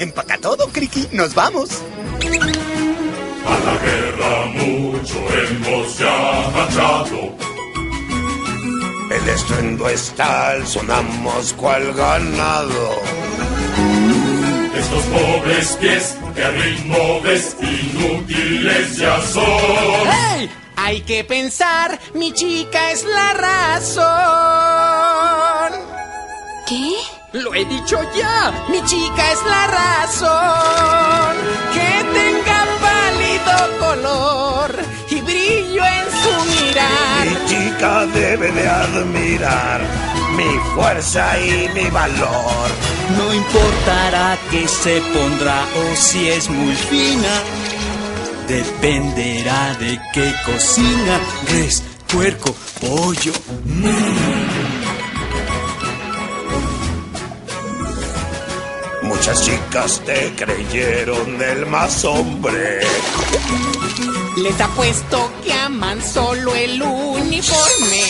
Empaca todo, Criqui. ¡Nos vamos! A la guerra mucho hemos ya marchado. El estruendo es tal, sonamos cual ganado. Estos pobres pies que al ritmo ves inútiles ya son. ¡Hey! Hay que pensar, mi chica es la razón. ¿Qué? Lo he dicho ya, mi chica es la razón. Que tenga pálido color y brillo en su mirar. Mi chica debe de admirar mi fuerza y mi valor. No importará que se pondrá o si es muy fina. Dependerá de qué cocina, res, puerco, pollo. Muchas chicas te creyeron el más hombre. Les apuesto que aman solo el uniforme.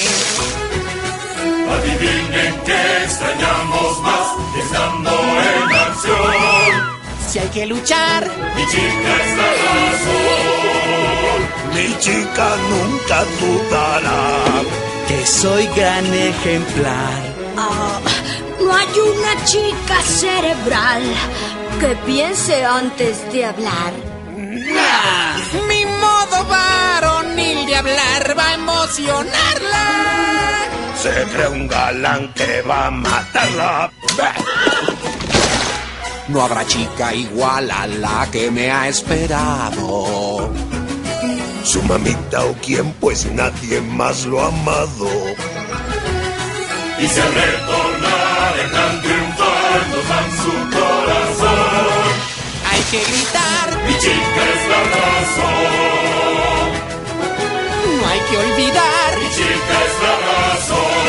Adivinen que extrañamos más estando en acción. Si hay que luchar, Mi chica es la razón. Mi chica nunca dudará Que soy gran ejemplar. No hay una chica cerebral que piense antes de hablar. mi modo varonil de hablar va a emocionarla. Se cree un galán que va a matarla. No habrá chica igual a la que me ha esperado. Su mamita o quien, pues nadie más lo ha amado. Y si al retornar el gran triunfar nos dan su corazón. Hay que gritar, Mi chica es la razón. no hay que olvidar. Mi chica es la razón.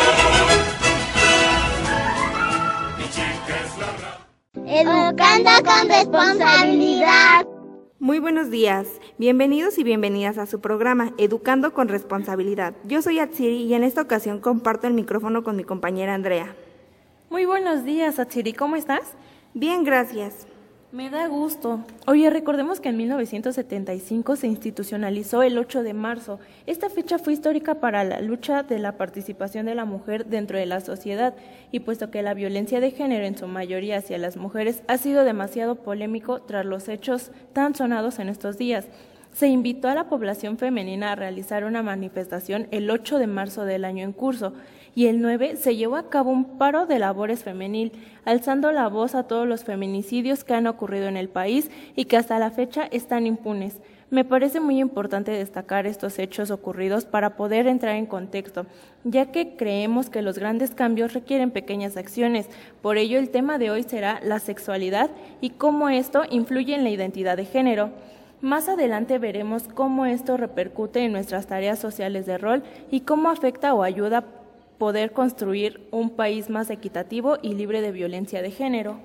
Mi chica es la razón. Educando con responsabilidad. Muy buenos días, bienvenidos y bienvenidas a su programa Educando con Responsabilidad. Yo soy Atsiri y en esta ocasión comparto el micrófono con mi compañera Andrea. Muy buenos días, Atsiri, ¿cómo estás? Bien, gracias. Me da gusto. Oye, recordemos que en 1975 se institucionalizó el 8 de marzo. Esta fecha fue histórica para la lucha de la participación de la mujer dentro de la sociedad, y puesto que la violencia de género en su mayoría hacia las mujeres ha sido demasiado polémico tras los hechos tan sonados en estos días, se invitó a la población femenina a realizar una manifestación el 8 de marzo del año en curso, y el 9 se llevó a cabo un paro de labores femenil, alzando la voz a todos los feminicidios que han ocurrido en el país y que hasta la fecha están impunes. Me parece muy importante destacar estos hechos ocurridos para poder entrar en contexto, ya que creemos que los grandes cambios requieren pequeñas acciones. Por ello, el tema de hoy será la sexualidad y cómo esto influye en la identidad de género. Más adelante veremos cómo esto repercute en nuestras tareas sociales de rol y cómo afecta o ayuda a poder construir un país más equitativo y libre de violencia de género.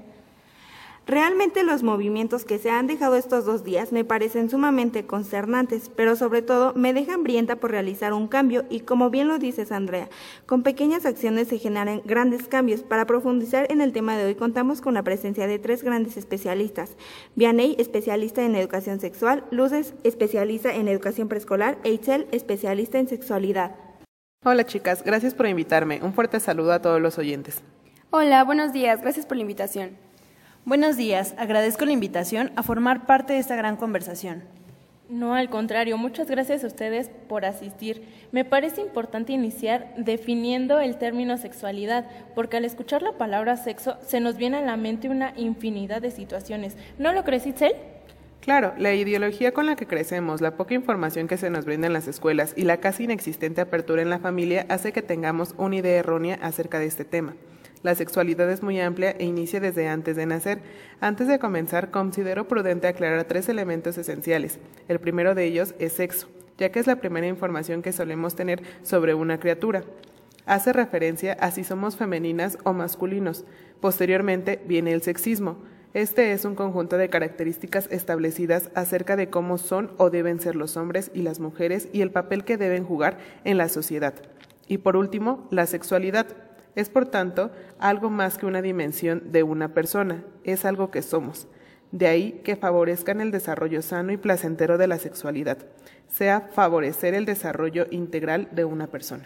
Realmente los movimientos que se han dejado estos 2 días me parecen sumamente consternantes, pero sobre todo me deja hambrienta por realizar un cambio y, como bien lo dices, Andrea, con pequeñas acciones se generan grandes cambios. Para profundizar en el tema de hoy contamos con la presencia de 3 grandes especialistas: Vianey, especialista en educación sexual; Luces, especialista en educación preescolar; e Itzel, especialista en sexualidad. Hola chicas, gracias por invitarme. Un fuerte saludo a todos los oyentes. Hola, buenos días, gracias por la invitación. Buenos días, agradezco la invitación a formar parte de esta gran conversación. No, al contrario, muchas gracias a ustedes por asistir. Me parece importante iniciar definiendo el término sexualidad, porque al escuchar la palabra sexo se nos viene a la mente una infinidad de situaciones. ¿No lo crees, Itzel? Claro, la ideología con la que crecemos, la poca información que se nos brinda en las escuelas y la casi inexistente apertura en la familia hace que tengamos una idea errónea acerca de este tema. La sexualidad es muy amplia e inicia desde antes de nacer. Antes de comenzar, considero prudente aclarar 3 elementos esenciales. El primero de ellos es sexo, ya que es la primera información que solemos tener sobre una criatura. Hace referencia a si somos femeninas o masculinos. Posteriormente viene el sexismo. Este es un conjunto de características establecidas acerca de cómo son o deben ser los hombres y las mujeres y el papel que deben jugar en la sociedad. Y por último, la sexualidad. Es, por tanto, algo más que una dimensión de una persona, es algo que somos. De ahí que favorezcan el desarrollo sano y placentero de la sexualidad, sea favorecer el desarrollo integral de una persona.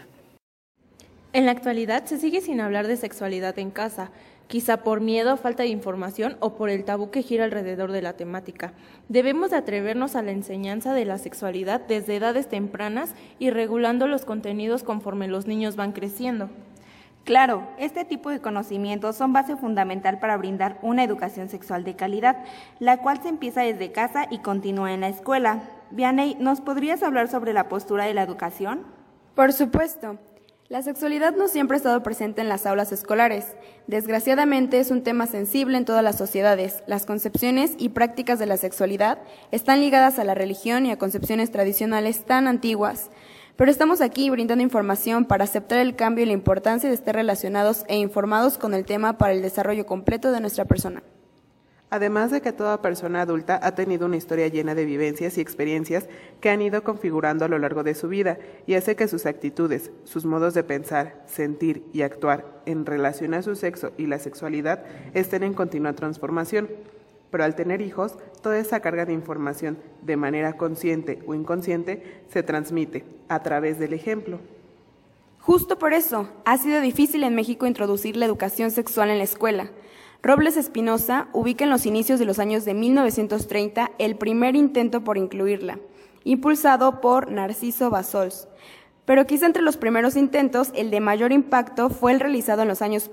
En la actualidad se sigue sin hablar de sexualidad en casa, quizá por miedo, falta de información o por el tabú que gira alrededor de la temática. Debemos de atrevernos a la enseñanza de la sexualidad desde edades tempranas y regulando los contenidos conforme los niños van creciendo. Claro, este tipo de conocimientos son base fundamental para brindar una educación sexual de calidad, la cual se empieza desde casa y continúa en la escuela. Vianey, ¿nos podrías hablar sobre la postura de la educación? Por supuesto. La sexualidad no siempre ha estado presente en las aulas escolares. Desgraciadamente es un tema sensible en todas las sociedades. Las concepciones y prácticas de la sexualidad están ligadas a la religión y a concepciones tradicionales tan antiguas. Pero estamos aquí brindando información para aceptar el cambio y la importancia de estar relacionados e informados con el tema para el desarrollo completo de nuestra persona. Además de que toda persona adulta ha tenido una historia llena de vivencias y experiencias que han ido configurando a lo largo de su vida y hace que sus actitudes, sus modos de pensar, sentir y actuar en relación a su sexo y la sexualidad estén en continua transformación. Pero al tener hijos, toda esa carga de información, de manera consciente o inconsciente, se transmite a través del ejemplo. Justo por eso, ha sido difícil en México introducir la educación sexual en la escuela. Robles Espinosa ubica en los inicios de los años de 1930 el primer intento por incluirla, impulsado por Narciso Bassols. Pero quizá entre los primeros intentos, el de mayor impacto fue el realizado en los años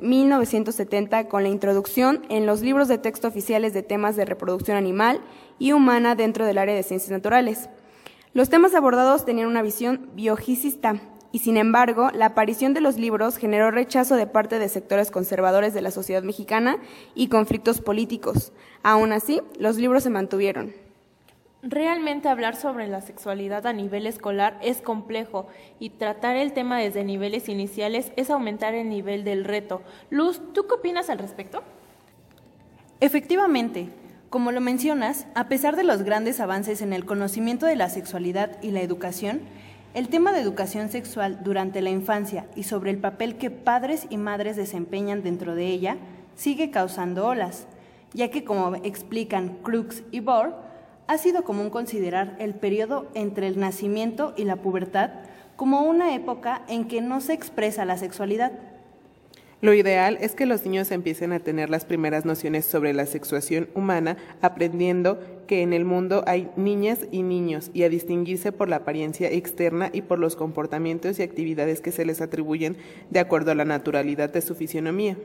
1970 con la introducción en los libros de texto oficiales de temas de reproducción animal y humana dentro del área de ciencias naturales. Los temas abordados tenían una visión biologicista, y sin embargo, la aparición de los libros generó rechazo de parte de sectores conservadores de la sociedad mexicana y conflictos políticos. Aún así, los libros se mantuvieron. Realmente hablar sobre la sexualidad a nivel escolar es complejo y tratar el tema desde niveles iniciales es aumentar el nivel del reto. Luz, ¿tú qué opinas al respecto? Efectivamente, como lo mencionas, a pesar de los grandes avances en el conocimiento de la sexualidad y la educación, el tema de educación sexual durante la infancia y sobre el papel que padres y madres desempeñan dentro de ella sigue causando olas, ya que, como explican Crooks y Bohr, ha sido común considerar el periodo entre el nacimiento y la pubertad como una época en que no se expresa la sexualidad. Lo ideal es que los niños empiecen a tener las primeras nociones sobre la sexuación humana, aprendiendo que en el mundo hay niñas y niños y a distinguirse por la apariencia externa y por los comportamientos y actividades que se les atribuyen de acuerdo a la naturalidad de su fisionomía.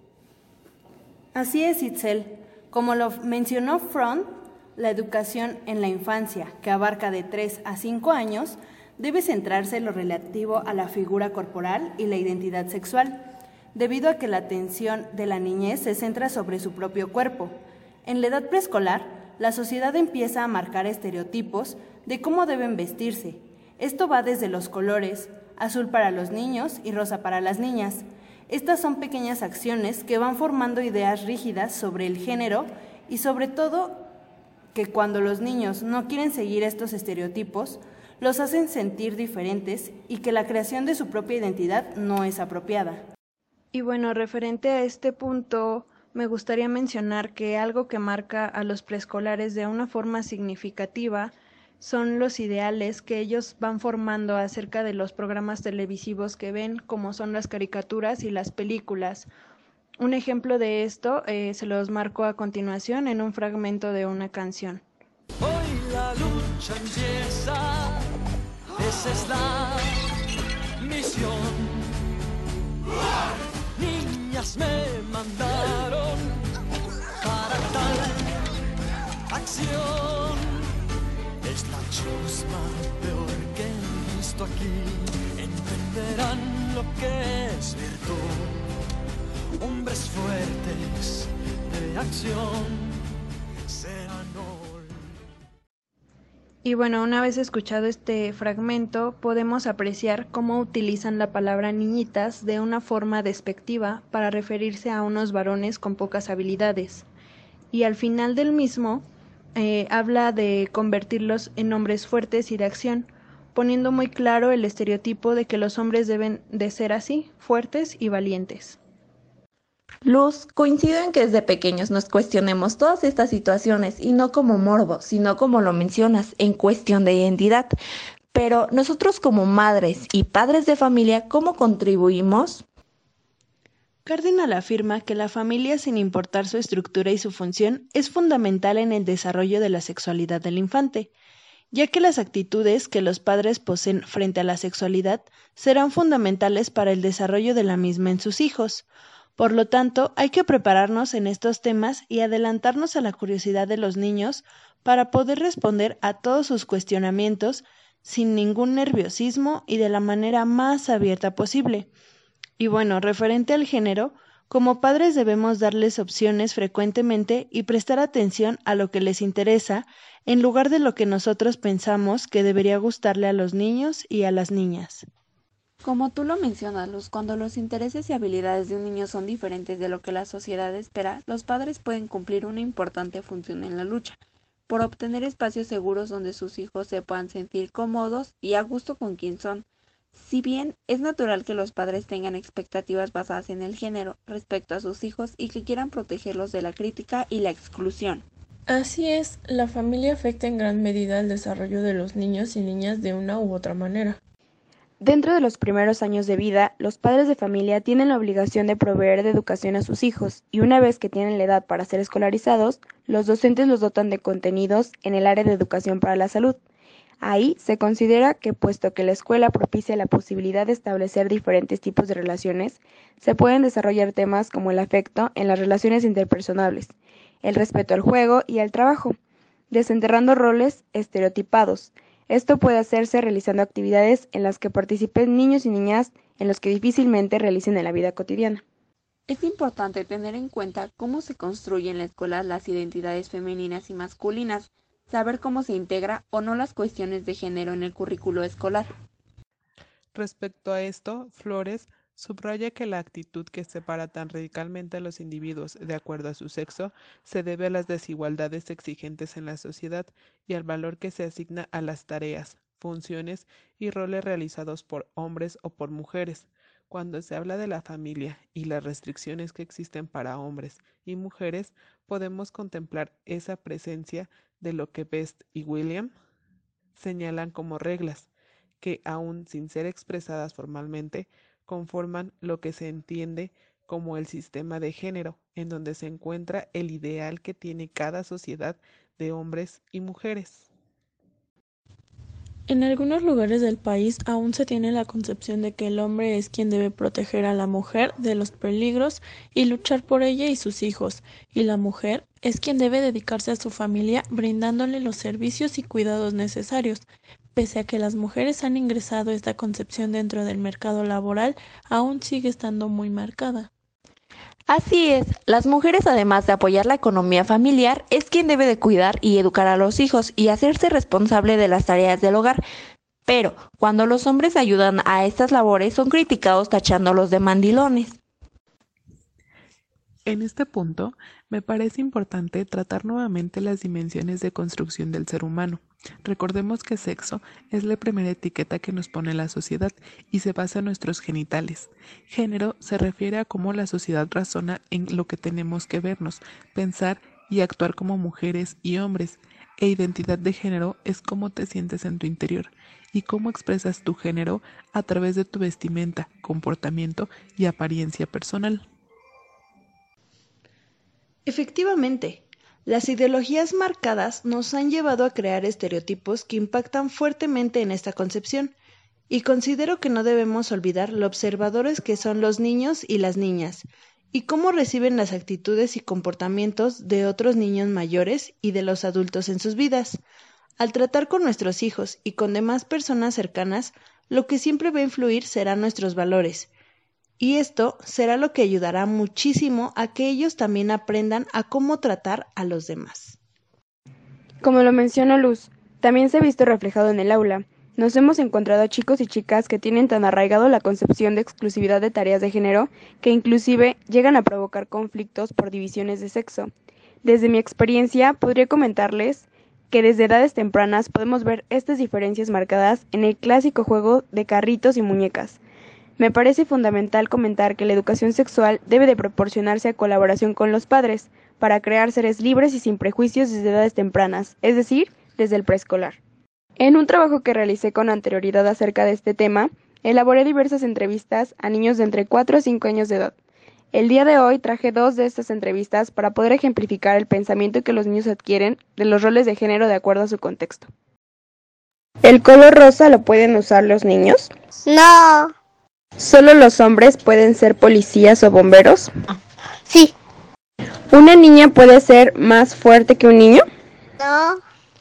Así es, Itzel. Como lo mencionó Fromm, la educación en la infancia, que abarca de 3 a 5 años, debe centrarse en lo relativo a la figura corporal y la identidad sexual, debido a que la atención de la niñez se centra sobre su propio cuerpo. En la edad preescolar, la sociedad empieza a marcar estereotipos de cómo deben vestirse. Esto va desde los colores, azul para los niños y rosa para las niñas. Estas son pequeñas acciones que van formando ideas rígidas sobre el género y sobre todo que cuando los niños no quieren seguir estos estereotipos, los hacen sentir diferentes y que la creación de su propia identidad no es apropiada. Y bueno, referente a este punto, me gustaría mencionar que algo que marca a los preescolares de una forma significativa son los ideales que ellos van formando acerca de los programas televisivos que ven, como son las caricaturas y las películas. Un ejemplo de esto se los marco a continuación en un fragmento de una canción. Hoy la lucha empieza, esa es la misión. Niñas me mandaron para tal acción. Es la chusma peor que he visto aquí. Entenderán lo que es virtud. Hombres fuertes de acción serán hoy. Y bueno, una vez escuchado este fragmento, podemos apreciar cómo utilizan la palabra niñitas de una forma despectiva para referirse a unos varones con pocas habilidades. Y al final del mismo, habla de convertirlos en hombres fuertes y de acción, poniendo muy claro el estereotipo de que los hombres deben de ser así, fuertes y valientes. Luz, coincido en que desde pequeños nos cuestionemos todas estas situaciones y no como morbo, sino como lo mencionas, en cuestión de identidad. Pero nosotros como madres y padres de familia, ¿cómo contribuimos? Cardinal afirma que la familia, sin importar su estructura y su función, es fundamental en el desarrollo de la sexualidad del infante, ya que las actitudes que los padres poseen frente a la sexualidad serán fundamentales para el desarrollo de la misma en sus hijos. Por lo tanto, hay que prepararnos en estos temas y adelantarnos a la curiosidad de los niños para poder responder a todos sus cuestionamientos sin ningún nerviosismo y de la manera más abierta posible. Y bueno, referente al género, como padres debemos darles opciones frecuentemente y prestar atención a lo que les interesa en lugar de lo que nosotros pensamos que debería gustarle a los niños y a las niñas. Como tú lo mencionas, Luz, cuando los intereses y habilidades de un niño son diferentes de lo que la sociedad espera, los padres pueden cumplir una importante función en la lucha, por obtener espacios seguros donde sus hijos se puedan sentir cómodos y a gusto con quien son. Si bien es natural que los padres tengan expectativas basadas en el género respecto a sus hijos y que quieran protegerlos de la crítica y la exclusión. Así es, la familia afecta en gran medida el desarrollo de los niños y niñas de una u otra manera. Dentro de los primeros años de vida, los padres de familia tienen la obligación de proveer de educación a sus hijos, y una vez que tienen la edad para ser escolarizados, los docentes los dotan de contenidos en el área de educación para la salud. Ahí se considera que, puesto que la escuela propicia la posibilidad de establecer diferentes tipos de relaciones, se pueden desarrollar temas como el afecto en las relaciones interpersonales, el respeto al juego y al trabajo, desenterrando roles estereotipados. Esto puede hacerse realizando actividades en las que participen niños y niñas en los que difícilmente realicen en la vida cotidiana. Es importante tener en cuenta cómo se construyen en la escuela las identidades femeninas y masculinas, saber cómo se integra o no las cuestiones de género en el currículo escolar. Respecto a esto, Flores subraya que la actitud que separa tan radicalmente a los individuos de acuerdo a su sexo se debe a las desigualdades exigentes en la sociedad y al valor que se asigna a las tareas, funciones y roles realizados por hombres o por mujeres. Cuando se habla de la familia y las restricciones que existen para hombres y mujeres, podemos contemplar esa presencia de lo que Best y William señalan como reglas, que aún sin ser expresadas formalmente, conforman lo que se entiende como el sistema de género, en donde se encuentra el ideal que tiene cada sociedad de hombres y mujeres. En algunos lugares del país aún se tiene la concepción de que el hombre es quien debe proteger a la mujer de los peligros y luchar por ella y sus hijos, y la mujer es quien debe dedicarse a su familia brindándole los servicios y cuidados necesarios. Pese a que las mujeres han ingresado esta concepción dentro del mercado laboral, aún sigue estando muy marcada. Así es, las mujeres, además de apoyar la economía familiar, es quien debe de cuidar y educar a los hijos y hacerse responsable de las tareas del hogar. Pero, cuando los hombres ayudan a estas labores, son criticados tachándolos de mandilones. En este punto, me parece importante tratar nuevamente las dimensiones de construcción del ser humano. Recordemos que sexo es la primera etiqueta que nos pone la sociedad y se basa en nuestros genitales. Género se refiere a cómo la sociedad razona en lo que tenemos que vernos, pensar y actuar como mujeres y hombres. E identidad de género es cómo te sientes en tu interior y cómo expresas tu género a través de tu vestimenta, comportamiento y apariencia personal. Efectivamente, las ideologías marcadas nos han llevado a crear estereotipos que impactan fuertemente en esta concepción, y considero que no debemos olvidar lo observadores que son los niños y las niñas, y cómo reciben las actitudes y comportamientos de otros niños mayores y de los adultos en sus vidas. Al tratar con nuestros hijos y con demás personas cercanas, lo que siempre va a influir serán nuestros valores, y esto será lo que ayudará muchísimo a que ellos también aprendan a cómo tratar a los demás. Como lo mencionó Luz, también se ha visto reflejado en el aula. Nos hemos encontrado a chicos y chicas que tienen tan arraigado la concepción de exclusividad de tareas de género que inclusive llegan a provocar conflictos por divisiones de sexo. Desde mi experiencia podría comentarles que desde edades tempranas podemos ver estas diferencias marcadas en el clásico juego de carritos y muñecas. Me parece fundamental comentar que la educación sexual debe de proporcionarse a colaboración con los padres para crear seres libres y sin prejuicios desde edades tempranas, es decir, desde el preescolar. En un trabajo que realicé con anterioridad acerca de este tema, elaboré diversas entrevistas a niños de entre 4 a 5 años de edad. El día de hoy traje 2 de estas entrevistas para poder ejemplificar el pensamiento que los niños adquieren de los roles de género de acuerdo a su contexto. ¿El color rosa lo pueden usar los niños? No. ¿Solo los hombres pueden ser policías o bomberos? Sí. ¿Una niña puede ser más fuerte que un niño? No.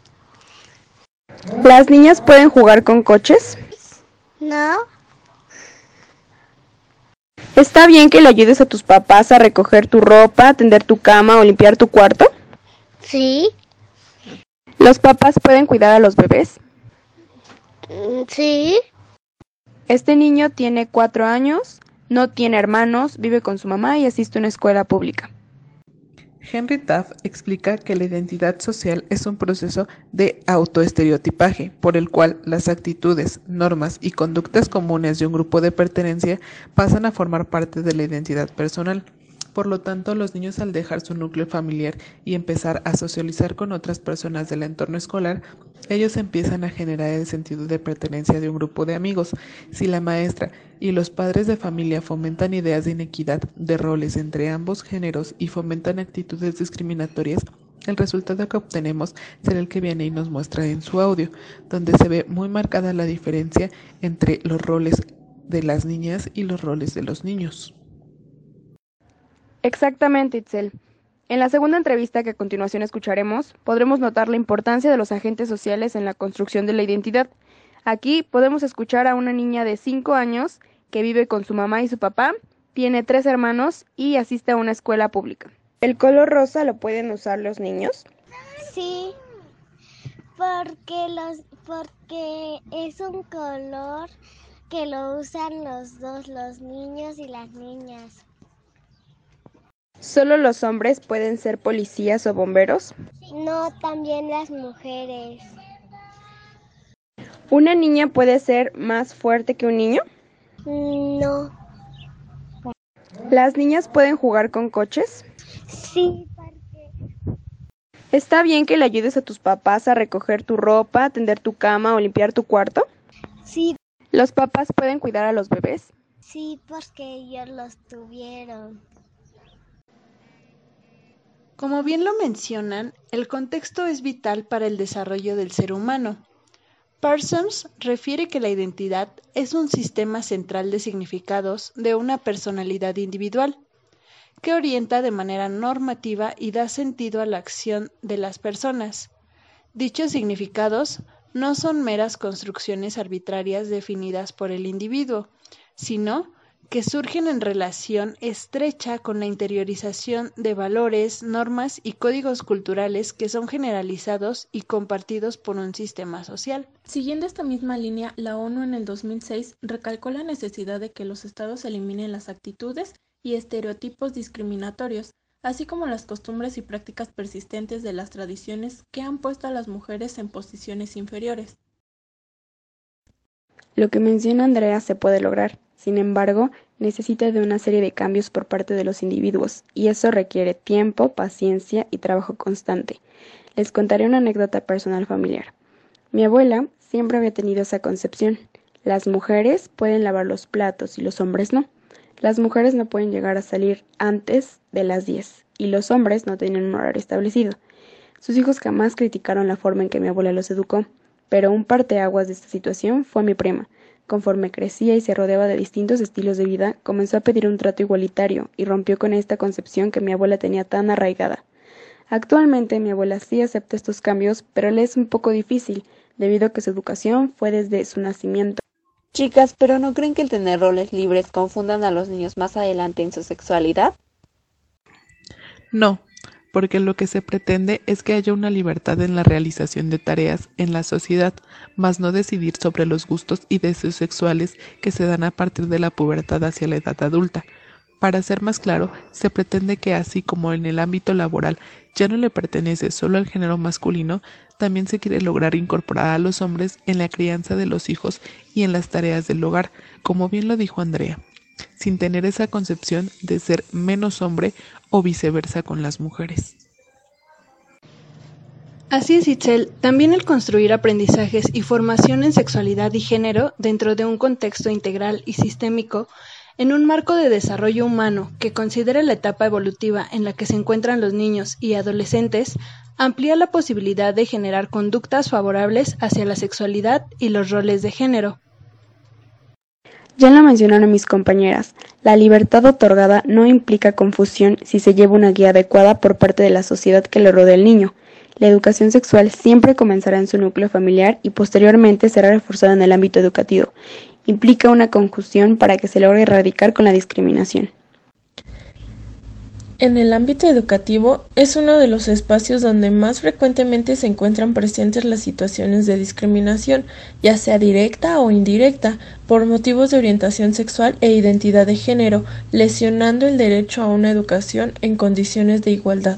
¿Las niñas pueden jugar con coches? No. ¿Está bien que le ayudes a tus papás a recoger tu ropa, tender tu cama o limpiar tu cuarto? Sí. ¿Los papás pueden cuidar a los bebés? Sí. Este niño tiene 4 años, no tiene hermanos, vive con su mamá y asiste a una escuela pública. Henry Taft explica que la identidad social es un proceso de autoestereotipaje, por el cual las actitudes, normas y conductas comunes de un grupo de pertenencia pasan a formar parte de la identidad personal. Por lo tanto, los niños, al dejar su núcleo familiar y empezar a socializar con otras personas del entorno escolar, ellos empiezan a generar el sentido de pertenencia de un grupo de amigos. Si la maestra y los padres de familia fomentan ideas de inequidad de roles entre ambos géneros y fomentan actitudes discriminatorias, el resultado que obtenemos será el que viene y nos muestra en su audio, donde se ve muy marcada la diferencia entre los roles de las niñas y los roles de los niños. Exactamente, Itzel. En la segunda entrevista que a continuación escucharemos, podremos notar la importancia de los agentes sociales en la construcción de la identidad. Aquí podemos escuchar a una niña de 5 años que vive con su mamá y su papá, tiene 3 hermanos y asiste a una escuela pública. ¿El color rosa lo pueden usar los niños? Sí, porque es un color que lo usan los dos, los niños y las niñas. ¿Solo los hombres pueden ser policías o bomberos? No, también las mujeres. ¿Una niña puede ser más fuerte que un niño? No. ¿Las niñas pueden jugar con coches? Sí, porque... ¿Está bien que le ayudes a tus papás a recoger tu ropa, tender tu cama o limpiar tu cuarto? Sí. ¿Los papás pueden cuidar a los bebés? Sí, porque ellos los tuvieron. Como bien lo mencionan, el contexto es vital para el desarrollo del ser humano. Parsons refiere que la identidad es un sistema central de significados de una personalidad individual, que orienta de manera normativa y da sentido a la acción de las personas. Dichos significados no son meras construcciones arbitrarias definidas por el individuo, sino que surgen en relación estrecha con la interiorización de valores, normas y códigos culturales que son generalizados y compartidos por un sistema social. Siguiendo esta misma línea, la ONU en el 2006 recalcó la necesidad de que los estados eliminen las actitudes y estereotipos discriminatorios, así como las costumbres y prácticas persistentes de las tradiciones que han puesto a las mujeres en posiciones inferiores. Lo que menciona Andrea se puede lograr. Sin embargo, necesita de una serie de cambios por parte de los individuos, y eso requiere tiempo, paciencia y trabajo constante. Les contaré una anécdota personal familiar. Mi abuela siempre había tenido esa concepción. Las mujeres pueden lavar los platos y los hombres no. Las mujeres no pueden llegar a salir antes de las 10 y los hombres no tienen un horario establecido. Sus hijos jamás criticaron la forma en que mi abuela los educó, pero un parteaguas de esta situación fue mi prima. Conforme crecía y se rodeaba de distintos estilos de vida, comenzó a pedir un trato igualitario y rompió con esta concepción que mi abuela tenía tan arraigada. Actualmente mi abuela sí acepta estos cambios, pero le es un poco difícil, debido a que su educación fue desde su nacimiento. Chicas, ¿pero no creen que el tener roles libres confundan a los niños más adelante en su sexualidad? No, porque lo que se pretende es que haya una libertad en la realización de tareas en la sociedad, mas no decidir sobre los gustos y deseos sexuales que se dan a partir de la pubertad hacia la edad adulta. Para ser más claro, se pretende que así como en el ámbito laboral ya no le pertenece solo al género masculino, también se quiere lograr incorporar a los hombres en la crianza de los hijos y en las tareas del hogar, como bien lo dijo Andrea, sin tener esa concepción de ser menos hombre o viceversa con las mujeres. Así es, Itzel. También el construir aprendizajes y formación en sexualidad y género dentro de un contexto integral y sistémico, en un marco de desarrollo humano que considere la etapa evolutiva en la que se encuentran los niños y adolescentes, amplía la posibilidad de generar conductas favorables hacia la sexualidad y los roles de género. Ya lo mencionaron mis compañeras, la libertad otorgada no implica confusión si se lleva una guía adecuada por parte de la sociedad que le rodea al niño. La educación sexual siempre comenzará en su núcleo familiar y posteriormente será reforzada en el ámbito educativo. Implica una conjunción para que se logre erradicar con la discriminación. En el ámbito educativo es uno de los espacios donde más frecuentemente se encuentran presentes las situaciones de discriminación, ya sea directa o indirecta, por motivos de orientación sexual e identidad de género, lesionando el derecho a una educación en condiciones de igualdad.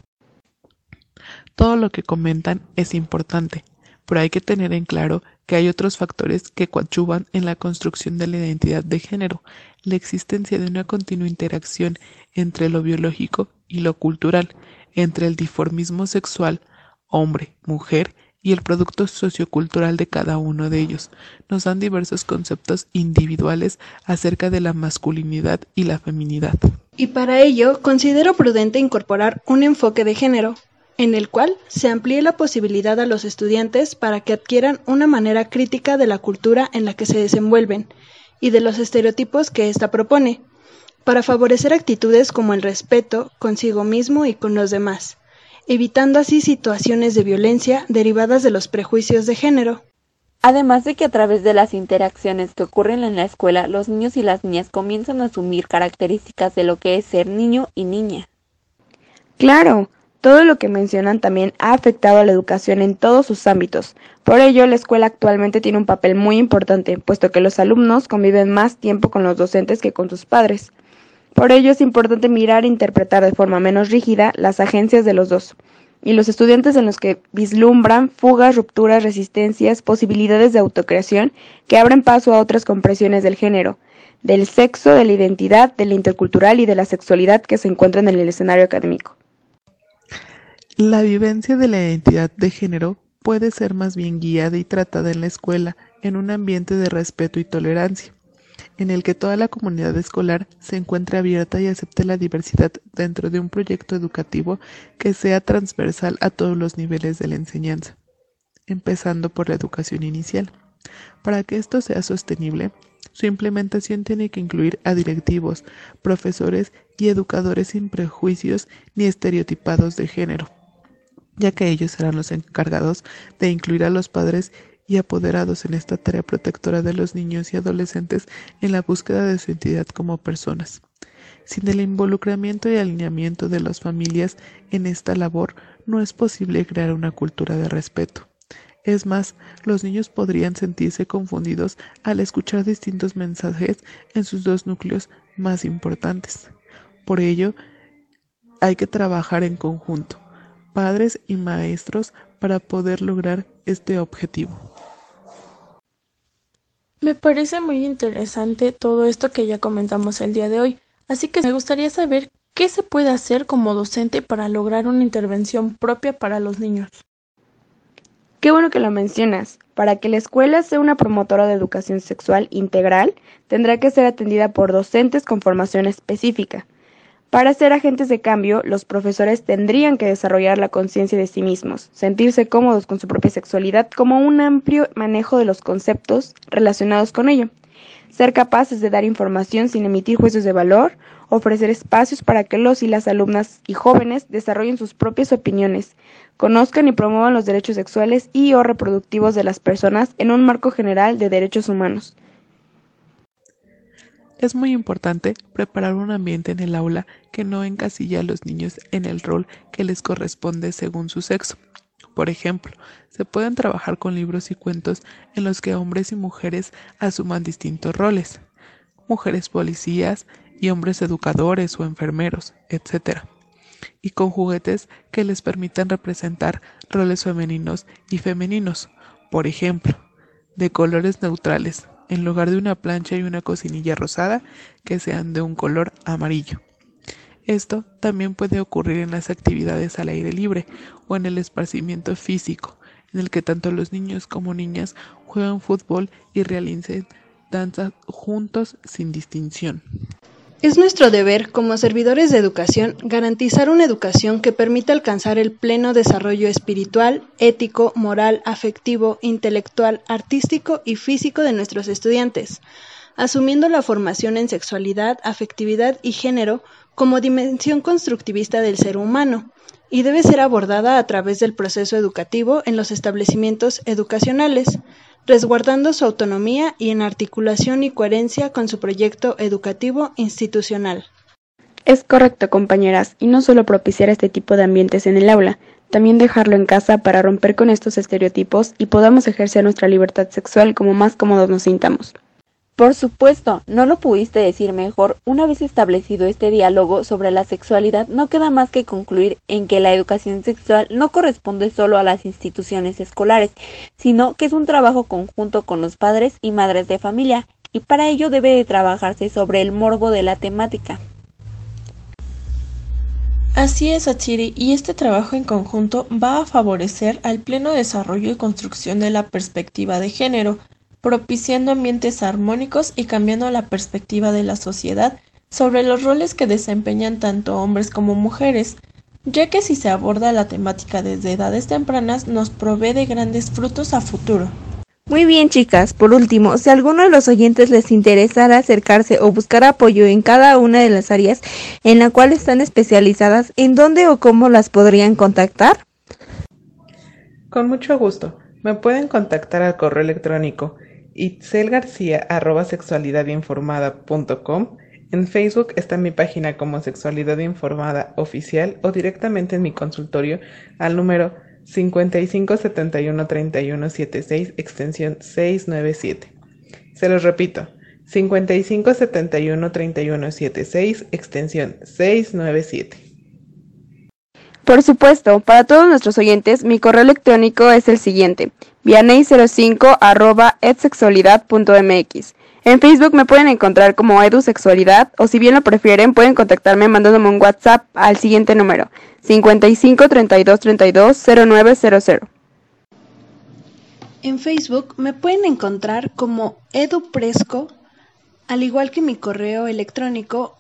Todo lo que comentan es importante, pero hay que tener en claro que hay otros factores que coadyuvan en la construcción de la identidad de género, la existencia de una continua interacción entre lo biológico y lo cultural, entre el dimorfismo sexual, hombre, mujer, y el producto sociocultural de cada uno de ellos. Nos dan diversos conceptos individuales acerca de la masculinidad y la feminidad. Y para ello, considero prudente incorporar un enfoque de género, en el cual se amplíe la posibilidad a los estudiantes para que adquieran una manera crítica de la cultura en la que se desenvuelven y de los estereotipos que ésta propone, para favorecer actitudes como el respeto consigo mismo y con los demás, evitando así situaciones de violencia derivadas de los prejuicios de género. Además de que a través de las interacciones que ocurren en la escuela, los niños y las niñas comienzan a asumir características de lo que es ser niño y niña. Claro. Todo lo que mencionan también ha afectado a la educación en todos sus ámbitos. Por ello, la escuela actualmente tiene un papel muy importante, puesto que los alumnos conviven más tiempo con los docentes que con sus padres. Por ello, es importante mirar e interpretar de forma menos rígida las agencias de los dos, y los estudiantes en los que vislumbran fugas, rupturas, resistencias, posibilidades de autocreación que abren paso a otras compresiones del género, del sexo, de la identidad, de la intercultural y de la sexualidad que se encuentran en el escenario académico. La vivencia de la identidad de género puede ser más bien guiada y tratada en la escuela, en un ambiente de respeto y tolerancia, en el que toda la comunidad escolar se encuentre abierta y acepte la diversidad dentro de un proyecto educativo que sea transversal a todos los niveles de la enseñanza, empezando por la educación inicial. Para que esto sea sostenible, su implementación tiene que incluir a directivos, profesores y educadores sin prejuicios ni estereotipados de género, ya que ellos serán los encargados de incluir a los padres y apoderados en esta tarea protectora de los niños y adolescentes en la búsqueda de su identidad como personas. Sin el involucramiento y alineamiento de las familias en esta labor, no es posible crear una cultura de respeto. Es más, los niños podrían sentirse confundidos al escuchar distintos mensajes en sus dos núcleos más importantes. Por ello, hay que trabajar en conjunto, padres y maestros, para poder lograr este objetivo. Me parece muy interesante todo esto que ya comentamos el día de hoy, así que me gustaría saber qué se puede hacer como docente para lograr una intervención propia para los niños. Qué bueno que lo mencionas. Para que la escuela sea una promotora de educación sexual integral, tendrá que ser atendida por docentes con formación específica. Para ser agentes de cambio, los profesores tendrían que desarrollar la conciencia de sí mismos, sentirse cómodos con su propia sexualidad como un amplio manejo de los conceptos relacionados con ello, ser capaces de dar información sin emitir juicios de valor, ofrecer espacios para que los y las alumnas y jóvenes desarrollen sus propias opiniones, conozcan y promuevan los derechos sexuales y o reproductivos de las personas en un marco general de derechos humanos. Es muy importante preparar un ambiente en el aula que no encasilla a los niños en el rol que les corresponde según su sexo. Por ejemplo, se pueden trabajar con libros y cuentos en los que hombres y mujeres asuman distintos roles. Mujeres policías y hombres educadores o enfermeros, etc. Y con juguetes que les permitan representar roles femeninos y femeninos, por ejemplo, de colores neutrales, en lugar de una plancha y una cocinilla rosada, que sean de un color amarillo. Esto también puede ocurrir en las actividades al aire libre o en el esparcimiento físico, en el que tanto los niños como niñas juegan fútbol y realicen danzas juntos sin distinción. Es nuestro deber, como servidores de educación, garantizar una educación que permita alcanzar el pleno desarrollo espiritual, ético, moral, afectivo, intelectual, artístico y físico de nuestros estudiantes, asumiendo la formación en sexualidad, afectividad y género como dimensión constructivista del ser humano, y debe ser abordada a través del proceso educativo en los establecimientos educacionales, resguardando su autonomía y en articulación y coherencia con su proyecto educativo institucional. Es correcto, compañeras, y no solo propiciar este tipo de ambientes en el aula, también dejarlo en casa para romper con estos estereotipos y podamos ejercer nuestra libertad sexual como más cómodos nos sintamos. Por supuesto, no lo pudiste decir mejor. Una vez establecido este diálogo sobre la sexualidad, no queda más que concluir en que la educación sexual no corresponde solo a las instituciones escolares, sino que es un trabajo conjunto con los padres y madres de familia, y para ello debe de trabajarse sobre el morbo de la temática. Así es, Atsiri, y este trabajo en conjunto va a favorecer al pleno desarrollo y construcción de la perspectiva de género, propiciando ambientes armónicos y cambiando la perspectiva de la sociedad sobre los roles que desempeñan tanto hombres como mujeres, ya que si se aborda la temática desde edades tempranas nos provee de grandes frutos a futuro. Muy bien, chicas, por último, si a alguno de los oyentes les interesara acercarse o buscar apoyo en cada una de las áreas en la cual están especializadas, ¿en dónde o cómo las podrían contactar? Con mucho gusto. Me pueden contactar al correo electrónico itzelgarcia@sexualidadinformada.com. En Facebook está mi página como Sexualidad Informada Oficial o directamente en mi consultorio al número 55 71 31 76 extensión 697. Se los repito, 55 71 31 76 extensión 697. Por supuesto, para todos nuestros oyentes, mi correo electrónico es el siguiente: vianey05@edsexualidad.mx. En Facebook me pueden encontrar como edusexualidad, o si bien lo prefieren, pueden contactarme mandándome un WhatsApp al siguiente número: 55 32 32 0900. En Facebook me pueden encontrar como edupresco, al igual que mi correo electrónico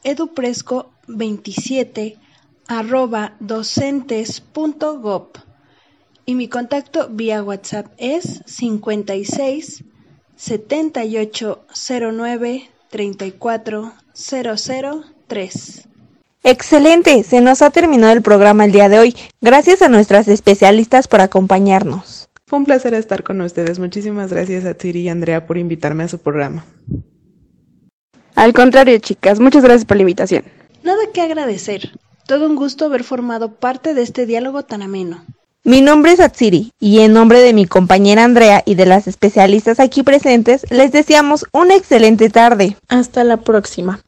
edupresco27@docentes.gov, y mi contacto vía WhatsApp es 56 78 09 34 003. Excelente, se nos ha terminado el programa el día de hoy. Gracias a nuestras especialistas por acompañarnos. Fue un placer estar con ustedes. Muchísimas gracias a Atsiri y Andrea por invitarme a su programa. Al contrario, chicas, muchas gracias por la invitación. Nada que agradecer. Todo un gusto haber formado parte de este diálogo tan ameno. Mi nombre es Atsiri y en nombre de mi compañera Andrea y de las especialistas aquí presentes, les deseamos una excelente tarde. Hasta la próxima.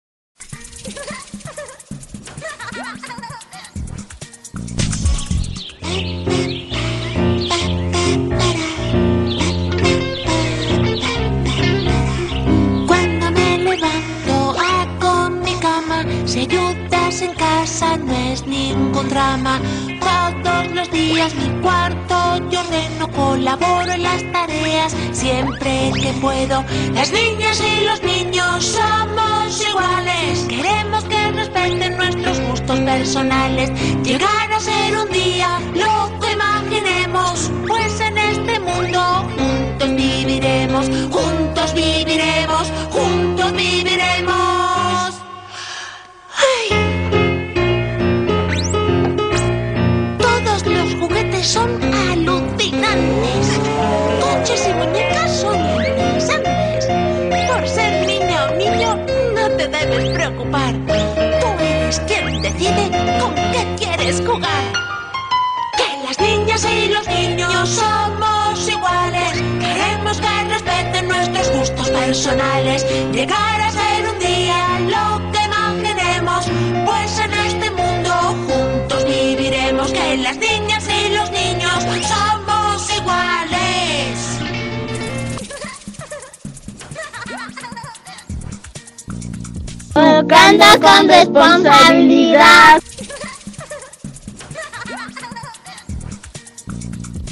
Cuando me levanto hago mi cama, si ayudas en casa no es ningún drama. Todos los días mi cuarto yo ordeno, colaboro en las tareas siempre que puedo. Las niñas y los niños somos iguales, queremos que respeten nuestros gustos personales. Llegar a ser un día lo que imaginemos, pues en este mundo juntos viviremos, juntos viviremos, juntos viviremos. Son alucinantes. Coches y muñecas son interesantes. Por ser niña o niño no te debes preocupar. Tú eres quien decide con qué quieres jugar. Que las niñas y los niños somos iguales, queremos que respeten nuestros gustos personales. Llegar a ser un día lo que que las niñas y los niños somos iguales. Educando con responsabilidad.